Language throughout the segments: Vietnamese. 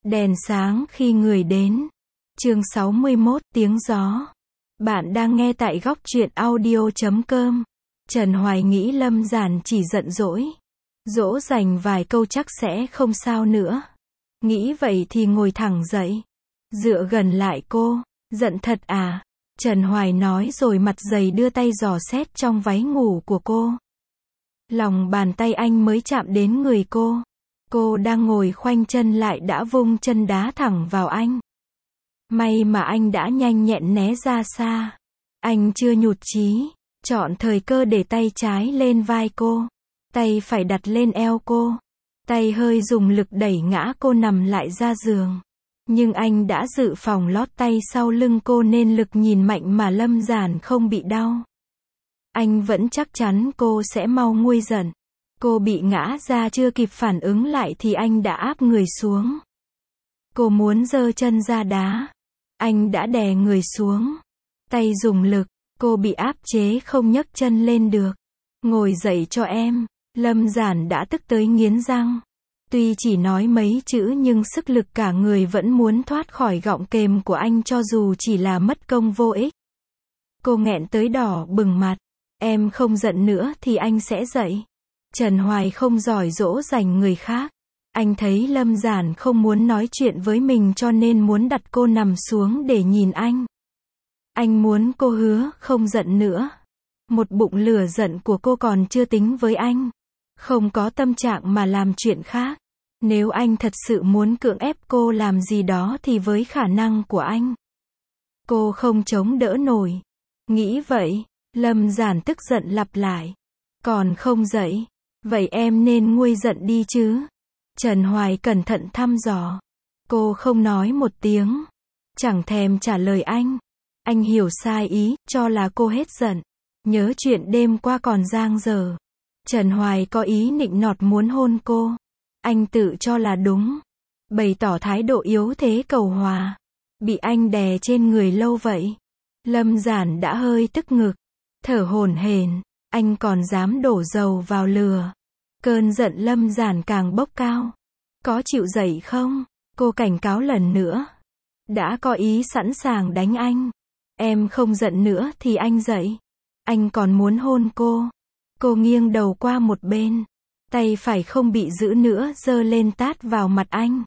Đèn sáng khi người đến. Chương 61, tiếng gió. Bạn đang nghe tại góc truyện audio.com. Trần Hoài nghĩ Lâm Giản chỉ giận dỗi. Dỗ dành vài câu chắc sẽ không sao nữa. Nghĩ vậy thì ngồi thẳng dậy. Dựa gần lại cô. Giận thật à? Trần Hoài nói rồi mặt dày đưa tay dò xét trong váy ngủ của cô. Lòng bàn tay anh mới chạm đến người cô. Cô đang ngồi khoanh chân lại đã vung chân đá thẳng vào anh. May mà anh đã nhanh nhẹn né ra xa. Anh chưa nhụt chí, chọn thời cơ để tay trái lên vai cô, tay phải đặt lên eo cô, tay hơi dùng lực đẩy ngã cô nằm lại ra giường. Nhưng anh đã dự phòng lót tay sau lưng cô nên lực nhìn mạnh mà Lâm Giản không bị đau. Anh vẫn chắc chắn cô sẽ mau nguôi giận. Cô bị ngã ra chưa kịp phản ứng lại thì anh đã áp người xuống. Cô muốn giơ chân ra đá. Anh đã đè người xuống. Tay dùng lực, cô bị áp chế không nhấc chân lên được. Ngồi dậy cho em. Lâm Giản đã tức tới nghiến răng. Tuy chỉ nói mấy chữ nhưng sức lực cả người vẫn muốn thoát khỏi gọng kềm của anh cho dù chỉ là mất công vô ích. Cô nghẹn tới đỏ bừng mặt. Em không giận nữa thì anh sẽ dậy. Trần Hoài không giỏi dỗ dành người khác. Anh thấy Lâm Giản không muốn nói chuyện với mình cho nên muốn đặt cô nằm xuống để nhìn anh. Anh muốn cô hứa không giận nữa. Một bụng lửa giận của cô còn chưa tính với anh. Không có tâm trạng mà làm chuyện khác. Nếu anh thật sự muốn cưỡng ép cô làm gì đó thì với khả năng của anh, cô không chống đỡ nổi. Nghĩ vậy, Lâm Giản tức giận lặp lại. Còn không dậy. Vậy em nên nguôi giận đi chứ. Trần Hoài cẩn thận thăm dò. Cô không nói một tiếng. Chẳng thèm trả lời anh. Anh hiểu sai ý, cho là cô hết giận. Nhớ chuyện đêm qua còn dang dở. Trần Hoài có ý nịnh nọt muốn hôn cô. Anh tự cho là đúng. Bày tỏ thái độ yếu thế cầu hòa. Bị anh đè trên người lâu vậy. Lâm Giản đã hơi tức ngực. Thở hổn hển. Anh còn dám đổ dầu vào lửa. Cơn giận Lâm Giản càng bốc cao. Có chịu dậy không? Cô cảnh cáo lần nữa. Đã có ý sẵn sàng đánh anh. Em không giận nữa thì anh dậy. Anh còn muốn hôn cô. Cô nghiêng đầu qua một bên. Tay phải không bị giữ nữa giơ lên tát vào mặt anh.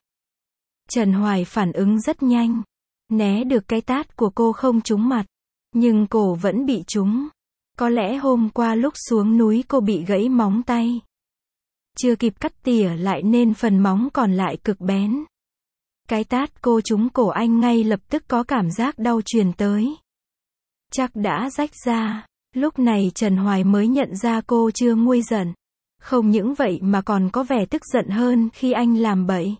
Trần Hoài phản ứng rất nhanh. Né được cái tát của cô không trúng mặt. Nhưng cổ vẫn bị trúng. Có lẽ hôm qua lúc xuống núi cô bị gãy móng tay. Chưa kịp cắt tỉa lại nên phần móng còn lại cực bén. Cái tát cô trúng cổ anh ngay lập tức có cảm giác đau truyền tới. Chắc đã rách ra. Lúc này Trần Hoài mới nhận ra cô chưa nguôi giận. Không những vậy mà còn có vẻ tức giận hơn khi anh làm bậy.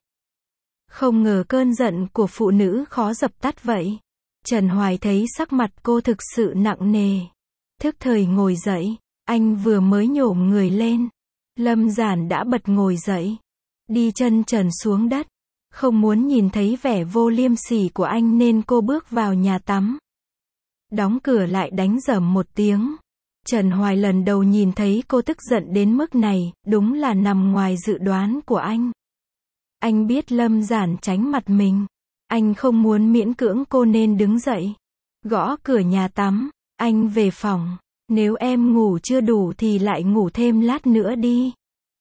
Không ngờ cơn giận của phụ nữ khó dập tắt vậy. Trần Hoài thấy sắc mặt cô thực sự nặng nề. Thức thời ngồi dậy. Anh vừa mới nhổm người lên. Lâm Giản đã bật ngồi dậy. Đi chân trần xuống đất. Không muốn nhìn thấy vẻ vô liêm sỉ của anh nên cô bước vào nhà tắm. Đóng cửa lại đánh rầm một tiếng. Trần Hoài lần đầu nhìn thấy cô tức giận đến mức này, đúng là nằm ngoài dự đoán của anh. Anh biết Lâm Giản tránh mặt mình. Anh không muốn miễn cưỡng cô nên đứng dậy. Gõ cửa nhà tắm. Anh về phòng. Nếu em ngủ chưa đủ thì lại ngủ thêm lát nữa đi.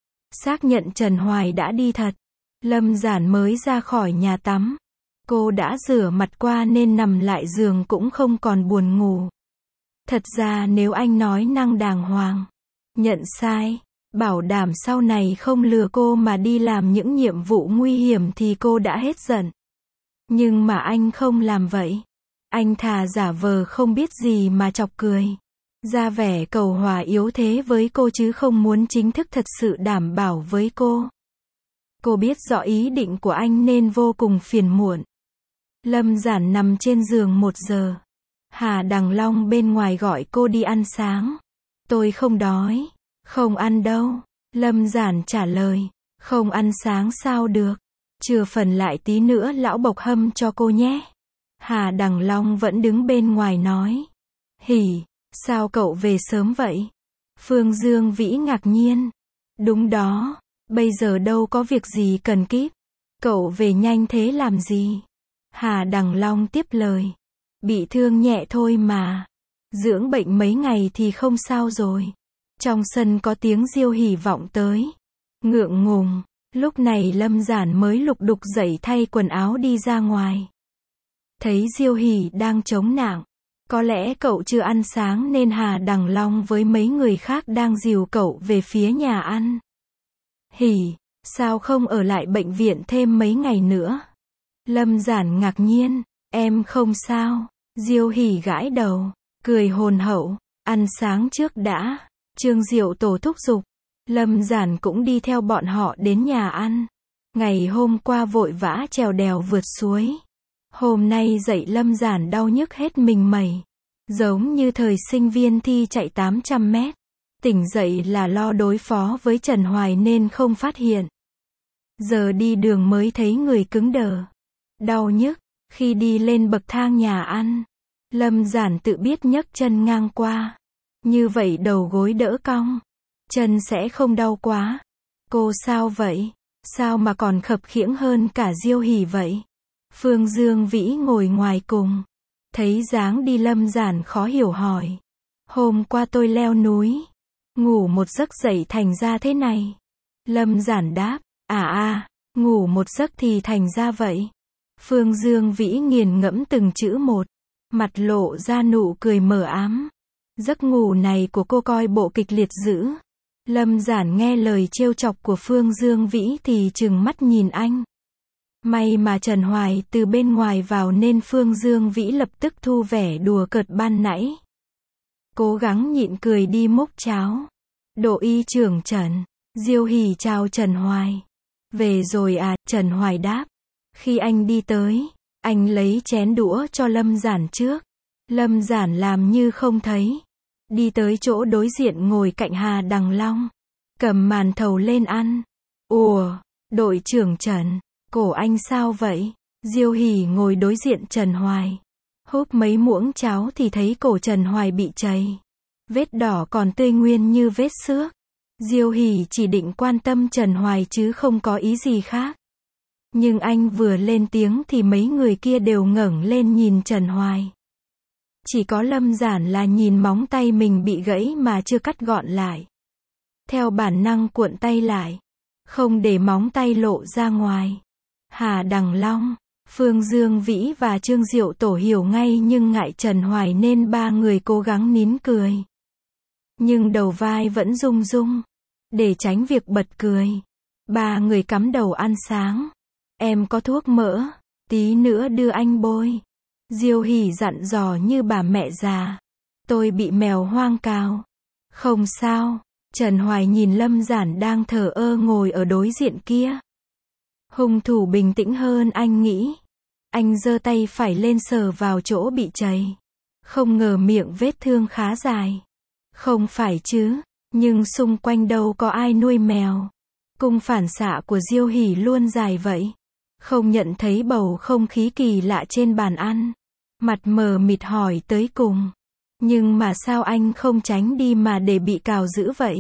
Xác nhận Trần Hoài đã đi thật. Lâm Giản mới ra khỏi nhà tắm. Cô đã rửa mặt qua nên nằm lại giường cũng không còn buồn ngủ. Thật ra nếu anh nói năng đàng hoàng, nhận sai, bảo đảm sau này không lừa cô mà đi làm những nhiệm vụ nguy hiểm thì cô đã hết giận. Nhưng mà anh không làm vậy. Anh thà giả vờ không biết gì mà chọc cười. Ra vẻ cầu hòa yếu thế với cô chứ không muốn chính thức thật sự đảm bảo với cô. Cô biết rõ ý định của anh nên vô cùng phiền muộn. Lâm Giản nằm trên giường 1 giờ. Hà Đằng Long bên ngoài gọi cô đi ăn sáng. Tôi không đói. Không ăn đâu. Lâm Giản trả lời. Không ăn sáng sao được. Chừa phần lại tí nữa lão bộc hâm cho cô nhé. Hà Đằng Long vẫn đứng bên ngoài nói. Hỉ, sao cậu về sớm vậy? Phương Dương Vĩ ngạc nhiên. Đúng đó, bây giờ đâu có việc gì cần kíp. Cậu về nhanh thế làm gì? Hà Đằng Long tiếp lời. Bị thương nhẹ thôi mà. Dưỡng bệnh mấy ngày thì không sao rồi. Trong sân có tiếng Diêu Hỷ vọng tới. Ngượng ngùng. Lúc này Lâm Giản mới lục đục dậy thay quần áo đi ra ngoài. Thấy Diêu Hỷ đang chống nạng. Có lẽ cậu chưa ăn sáng nên Hà Đằng Long với mấy người khác đang dìu cậu về phía nhà ăn. Hỷ, sao không ở lại bệnh viện thêm mấy ngày nữa? Lâm Giản ngạc nhiên, em không sao. Diêu Hỷ gãi đầu, cười hồn hậu, ăn sáng trước đã. Trương Diệu Tổ thúc giục. Lâm Giản cũng đi theo bọn họ đến nhà ăn. Ngày hôm qua vội vã trèo đèo vượt suối. Hôm nay dậy Lâm Giản đau nhức hết mình mẩy. Giống như thời sinh viên thi chạy 800 mét. Tỉnh dậy là lo đối phó với Trần Hoài nên không phát hiện. Giờ đi đường mới thấy người cứng đờ. Đau nhức. Khi đi lên bậc thang nhà ăn, Lâm Giản tự biết nhấc chân ngang qua. Như vậy đầu gối đỡ cong. Chân sẽ không đau quá. Cô sao vậy? Sao mà còn khập khiễng hơn cả Diêu Hỷ vậy? Phương Dương Vĩ ngồi ngoài cùng. Thấy dáng đi Lâm Giản khó hiểu hỏi. Hôm qua tôi leo núi. Ngủ một giấc dậy thành ra thế này. Lâm Giản đáp. Ngủ một giấc thì thành ra vậy. Phương Dương Vĩ nghiền ngẫm từng chữ một. Mặt lộ ra nụ cười mờ ám. Giấc ngủ này của cô coi bộ kịch liệt dữ. Lâm Giản nghe lời trêu chọc của Phương Dương Vĩ thì trừng mắt nhìn anh. May mà Trần Hoài từ bên ngoài vào nên Phương Dương Vĩ lập tức thu vẻ đùa cợt ban nãy. Cố gắng nhịn cười đi múc cháo. Độ y trưởng Trần. Diêu Hỷ chào Trần Hoài. Về rồi à, Trần Hoài đáp. Khi anh đi tới, anh lấy chén đũa cho Lâm Giản trước. Lâm Giản làm như không thấy. Đi tới chỗ đối diện ngồi cạnh Hà Đằng Long. Cầm màn thầu lên ăn. Ủa, đội trưởng Trần, cổ anh sao vậy? Diêu Hỷ ngồi đối diện Trần Hoài. Húp mấy muỗng cháo thì thấy cổ Trần Hoài bị chảy. Vết đỏ còn tươi nguyên như vết xước. Diêu Hỷ chỉ định quan tâm Trần Hoài chứ không có ý gì khác. Nhưng anh vừa lên tiếng thì mấy người kia đều ngẩng lên nhìn Trần Hoài. Chỉ có Lâm Giản là nhìn móng tay mình bị gãy mà chưa cắt gọn lại. Theo bản năng cuộn tay lại. Không để móng tay lộ ra ngoài. Hà Đằng Long, Phương Dương Vĩ và Trương Diệu Tổ hiểu ngay nhưng ngại Trần Hoài nên ba người cố gắng nín cười. Nhưng đầu vai vẫn rung rung. Để tránh việc bật cười. Ba người cắm đầu ăn sáng. Em có thuốc mỡ, tí nữa đưa anh bôi. Diêu Hỷ dặn dò như bà mẹ già. Tôi bị mèo hoang cào. Không sao. Trần Hoài nhìn Lâm Giản đang thờ ơ ngồi ở đối diện kia. Hung thủ bình tĩnh hơn anh nghĩ. Anh giơ tay phải lên sờ vào chỗ bị chảy. Không ngờ miệng vết thương khá dài. Không phải chứ, nhưng xung quanh đâu có ai nuôi mèo. Cung phản xạ của Diêu Hỷ luôn dài vậy. Không nhận thấy bầu không khí kỳ lạ trên bàn ăn. Mặt mờ mịt hỏi tới cùng. Nhưng mà sao anh không tránh đi mà để bị cào dữ vậy?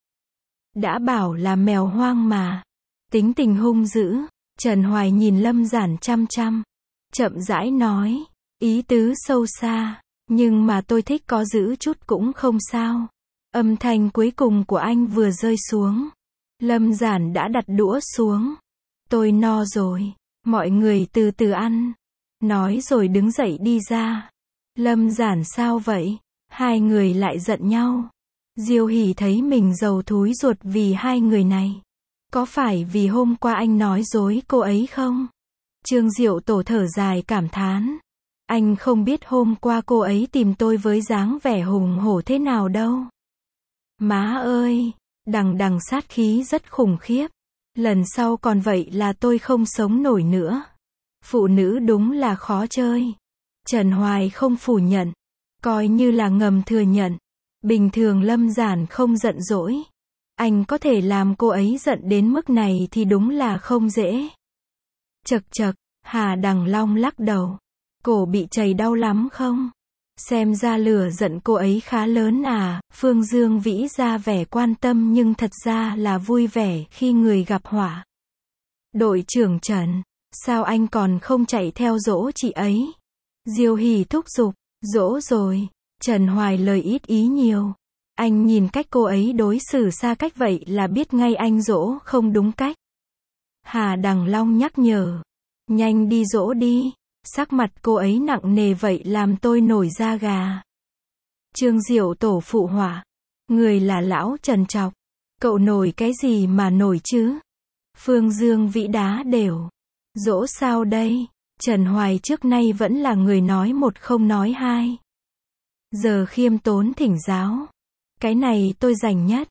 Đã bảo là mèo hoang mà. Tính tình hung dữ. Trần Hoài nhìn Lâm Giản chăm chăm. Chậm rãi nói. Ý tứ sâu xa. Nhưng mà tôi thích có giữ chút cũng không sao. Âm thanh cuối cùng của anh vừa rơi xuống. Lâm Giản đã đặt đũa xuống. Tôi no rồi. Mọi người từ từ ăn. Nói rồi đứng dậy đi ra. Lâm Giản sao vậy? Hai người lại giận nhau. Diêu Hỷ thấy mình dầu thúi ruột vì hai người này. Có phải vì hôm qua anh nói dối cô ấy không? Trương Diệu Tổ thở dài cảm thán. Anh không biết hôm qua cô ấy tìm tôi với dáng vẻ hùng hổ thế nào đâu. Má ơi, đằng đằng sát khí rất khủng khiếp. Lần sau còn vậy là tôi không sống nổi nữa. Phụ nữ đúng là khó chơi. Trần Hoài không phủ nhận. Coi như là ngầm thừa nhận. Bình thường Lâm Giản không giận dỗi. Anh có thể làm cô ấy giận đến mức này thì đúng là không dễ. Chậc chậc, Hà Đằng Long lắc đầu. Cổ bị chảy đau lắm không? Xem ra lửa giận cô ấy khá lớn à? Phương Dương Vĩ ra vẻ quan tâm nhưng thật ra là vui vẻ khi người gặp họa. Đội trưởng Trần, sao anh còn không chạy theo dỗ chị ấy? Diêu Hỷ thúc giục. Dỗ rồi. Trần Hoài lời ít ý nhiều. Anh nhìn cách cô ấy đối xử xa cách vậy là biết ngay anh dỗ không đúng cách. Hà Đằng Long nhắc nhở. Nhanh đi dỗ đi. Sắc mặt cô ấy nặng nề vậy làm tôi nổi da gà. Trương Diệu Tổ phụ họa. Người là lão Trần chọc. Cậu nổi cái gì mà nổi chứ? Phương Dương Vĩ đá đều. Dỗ sao đây? Trần Hoài trước nay vẫn là người nói một không nói hai. Giờ khiêm tốn thỉnh giáo. Cái này tôi rành nhất.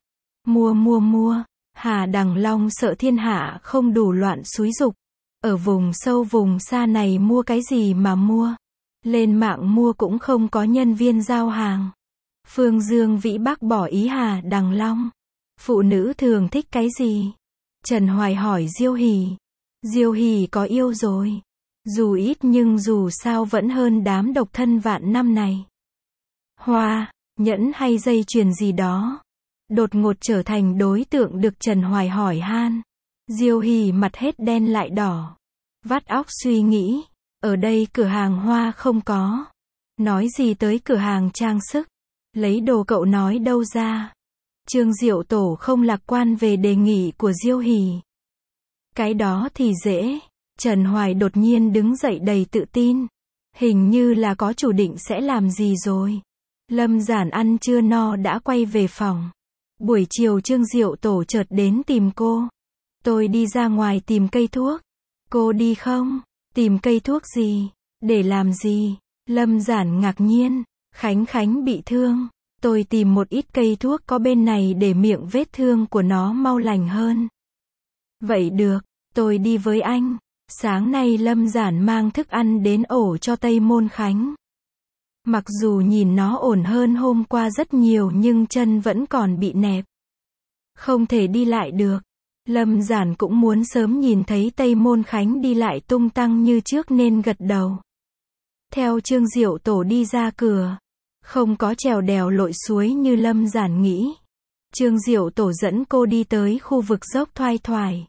Mua. Hà Đằng Long sợ thiên hạ không đủ loạn xúi giục. Ở vùng sâu vùng xa này mua cái gì mà mua. Lên mạng mua cũng không có nhân viên giao hàng. Phương Dương Vĩ bác bỏ ý Hà Đằng Long. Phụ nữ thường thích cái gì? Trần Hoài hỏi Diêu Hỷ. Diêu Hỷ có yêu rồi. Dù ít nhưng dù sao vẫn hơn đám độc thân vạn năm này. Hoa, nhẫn hay dây chuyền gì đó. Đột ngột trở thành đối tượng được Trần Hoài hỏi han. Diêu Hỷ mặt hết đen lại đỏ. Vắt óc suy nghĩ. Ở đây cửa hàng hoa không có. Nói gì tới cửa hàng trang sức. Lấy đồ cậu nói đâu ra. Trương Diệu Tổ không lạc quan về đề nghị của Diêu Hỷ. Cái đó thì dễ. Trần Hoài đột nhiên đứng dậy đầy tự tin. Hình như là có chủ định sẽ làm gì rồi. Lâm Giản ăn trưa no đã quay về phòng. Buổi chiều Trương Diệu Tổ chợt đến tìm cô. Tôi đi ra ngoài tìm cây thuốc. Cô đi không? Tìm cây thuốc gì? Để làm gì? Lâm Giản ngạc nhiên. Khánh bị thương. Tôi tìm một ít cây thuốc có bên này để miệng vết thương của nó mau lành hơn. Vậy được, tôi đi với anh. Sáng nay Lâm Giản mang thức ăn đến ổ cho Tây Môn Khánh. Mặc dù nhìn nó ổn hơn hôm qua rất nhiều nhưng chân vẫn còn bị nẹp. Không thể đi lại được. Lâm Giản cũng muốn sớm nhìn thấy Tây Môn Khánh đi lại tung tăng như trước nên gật đầu. Theo Trương Diệu Tổ đi ra cửa. Không có trèo đèo lội suối như Lâm Giản nghĩ. Trương Diệu Tổ dẫn cô đi tới khu vực dốc thoai thoải.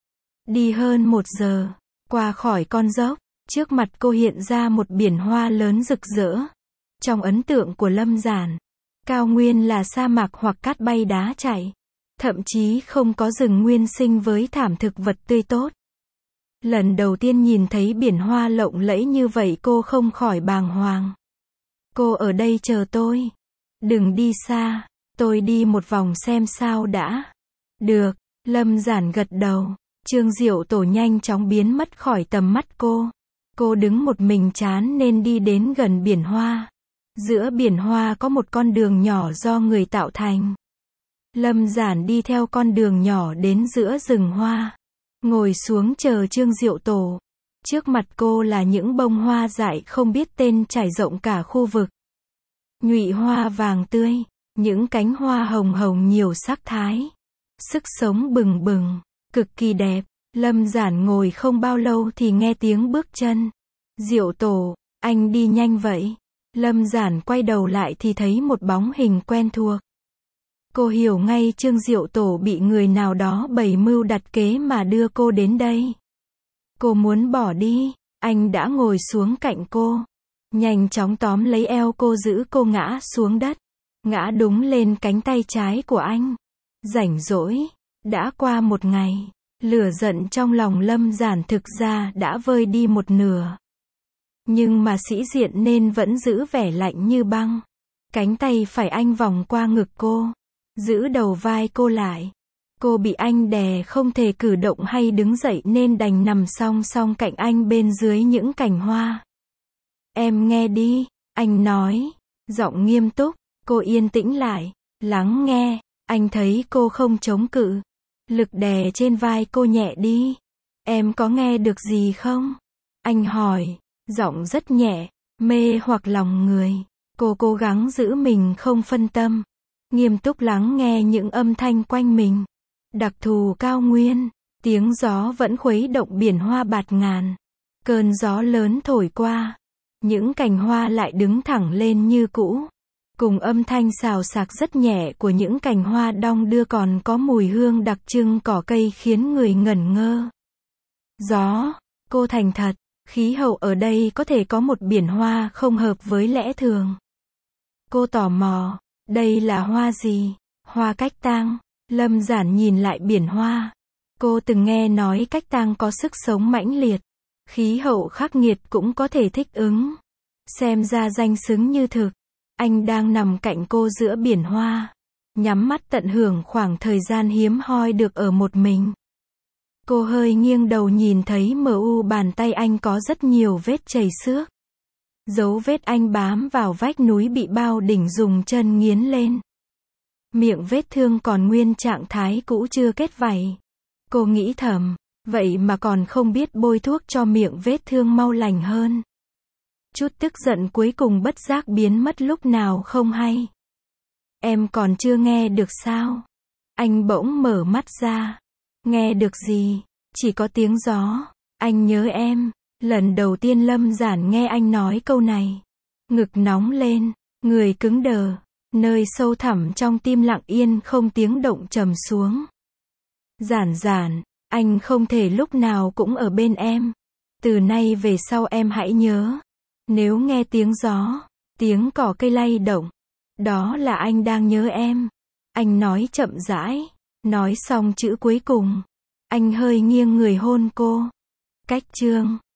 Đi hơn 1 giờ. Qua khỏi con dốc. Trước mặt cô hiện ra một biển hoa lớn rực rỡ. Trong ấn tượng của Lâm Giản, cao nguyên là sa mạc hoặc cát bay đá chảy. Thậm chí không có rừng nguyên sinh với thảm thực vật tươi tốt. Lần đầu tiên nhìn thấy biển hoa lộng lẫy như vậy cô không khỏi bàng hoàng. Cô ở đây chờ tôi. Đừng đi xa. Tôi đi một vòng xem sao đã. Được. Lâm Giản gật đầu. Trương Diệu Tổ nhanh chóng biến mất khỏi tầm mắt cô. Cô đứng một mình chán nên đi đến gần biển hoa. Giữa biển hoa có một con đường nhỏ do người tạo thành. Lâm Giản đi theo con đường nhỏ đến giữa rừng hoa. Ngồi xuống chờ Trương Diệu Tổ. Trước mặt cô là những bông hoa dại không biết tên trải rộng cả khu vực. Nhụy hoa vàng tươi, những cánh hoa hồng hồng nhiều sắc thái. Sức sống bừng bừng, cực kỳ đẹp. Lâm Giản ngồi không bao lâu thì nghe tiếng bước chân. Diệu Tổ, anh đi nhanh vậy. Lâm Giản quay đầu lại thì thấy một bóng hình quen thuộc. Cô hiểu ngay Trương Diệu Tổ bị người nào đó bày mưu đặt kế mà đưa cô đến đây. Cô muốn bỏ đi, anh đã ngồi xuống cạnh cô. Nhanh chóng tóm lấy eo cô giữ cô ngã xuống đất. Ngã đúng lên cánh tay trái của anh. Rảnh rỗi. Đã qua một ngày. Lửa giận trong lòng Lâm Giản thực ra đã vơi đi một nửa. Nhưng mà sĩ diện nên vẫn giữ vẻ lạnh như băng. Cánh tay phải anh vòng qua ngực cô. Giữ đầu vai cô lại. Cô bị anh đè không thể cử động hay đứng dậy nên đành nằm song song cạnh anh bên dưới những cành hoa. Em nghe đi, anh nói. Giọng nghiêm túc, cô yên tĩnh lại, lắng nghe. Anh thấy cô không chống cự. Lực đè trên vai cô nhẹ đi. Em có nghe được gì không? Anh hỏi, giọng rất nhẹ, mê hoặc lòng người. Cô cố gắng giữ mình không phân tâm. Nghiêm túc lắng nghe những âm thanh quanh mình. Đặc thù cao nguyên, tiếng gió vẫn khuấy động biển hoa bạt ngàn. Cơn gió lớn thổi qua. Những cành hoa lại đứng thẳng lên như cũ. Cùng âm thanh xào xạc rất nhẹ của những cành hoa đong đưa còn có mùi hương đặc trưng cỏ cây khiến người ngẩn ngơ. Gió. Cô thành thật. Khí hậu ở đây có thể có một biển hoa không hợp với lẽ thường. Cô tò mò. Đây là hoa gì? Hoa cách tang. Lâm Giản nhìn lại biển hoa. Cô từng nghe nói cách tang có sức sống mãnh liệt. Khí hậu khắc nghiệt cũng có thể thích ứng. Xem ra danh xứng như thực. Anh đang nằm cạnh cô giữa biển hoa. Nhắm mắt tận hưởng khoảng thời gian hiếm hoi được ở một mình. Cô hơi nghiêng đầu nhìn thấy bàn tay anh có rất nhiều vết chảy xước. Dấu vết anh bám vào vách núi bị bao đỉnh dùng chân nghiến lên. Miệng vết thương còn nguyên trạng thái cũ chưa kết vảy. Cô nghĩ thầm, vậy mà còn không biết bôi thuốc cho miệng vết thương mau lành hơn. Chút tức giận cuối cùng bất giác biến mất lúc nào không hay. Em còn chưa nghe được sao? Anh bỗng mở mắt ra. Nghe được gì? Chỉ có tiếng gió. Anh nhớ em. Lần đầu tiên Lâm Giản nghe anh nói câu này. Ngực nóng lên, người cứng đờ. Nơi sâu thẳm trong tim lặng yên không tiếng động trầm xuống. Giản Giản, anh không thể lúc nào cũng ở bên em. Từ nay về sau em hãy nhớ. Nếu nghe tiếng gió, tiếng cỏ cây lay động, đó là anh đang nhớ em. Anh nói chậm rãi. Nói xong chữ cuối cùng, anh hơi nghiêng người hôn cô. Cách chương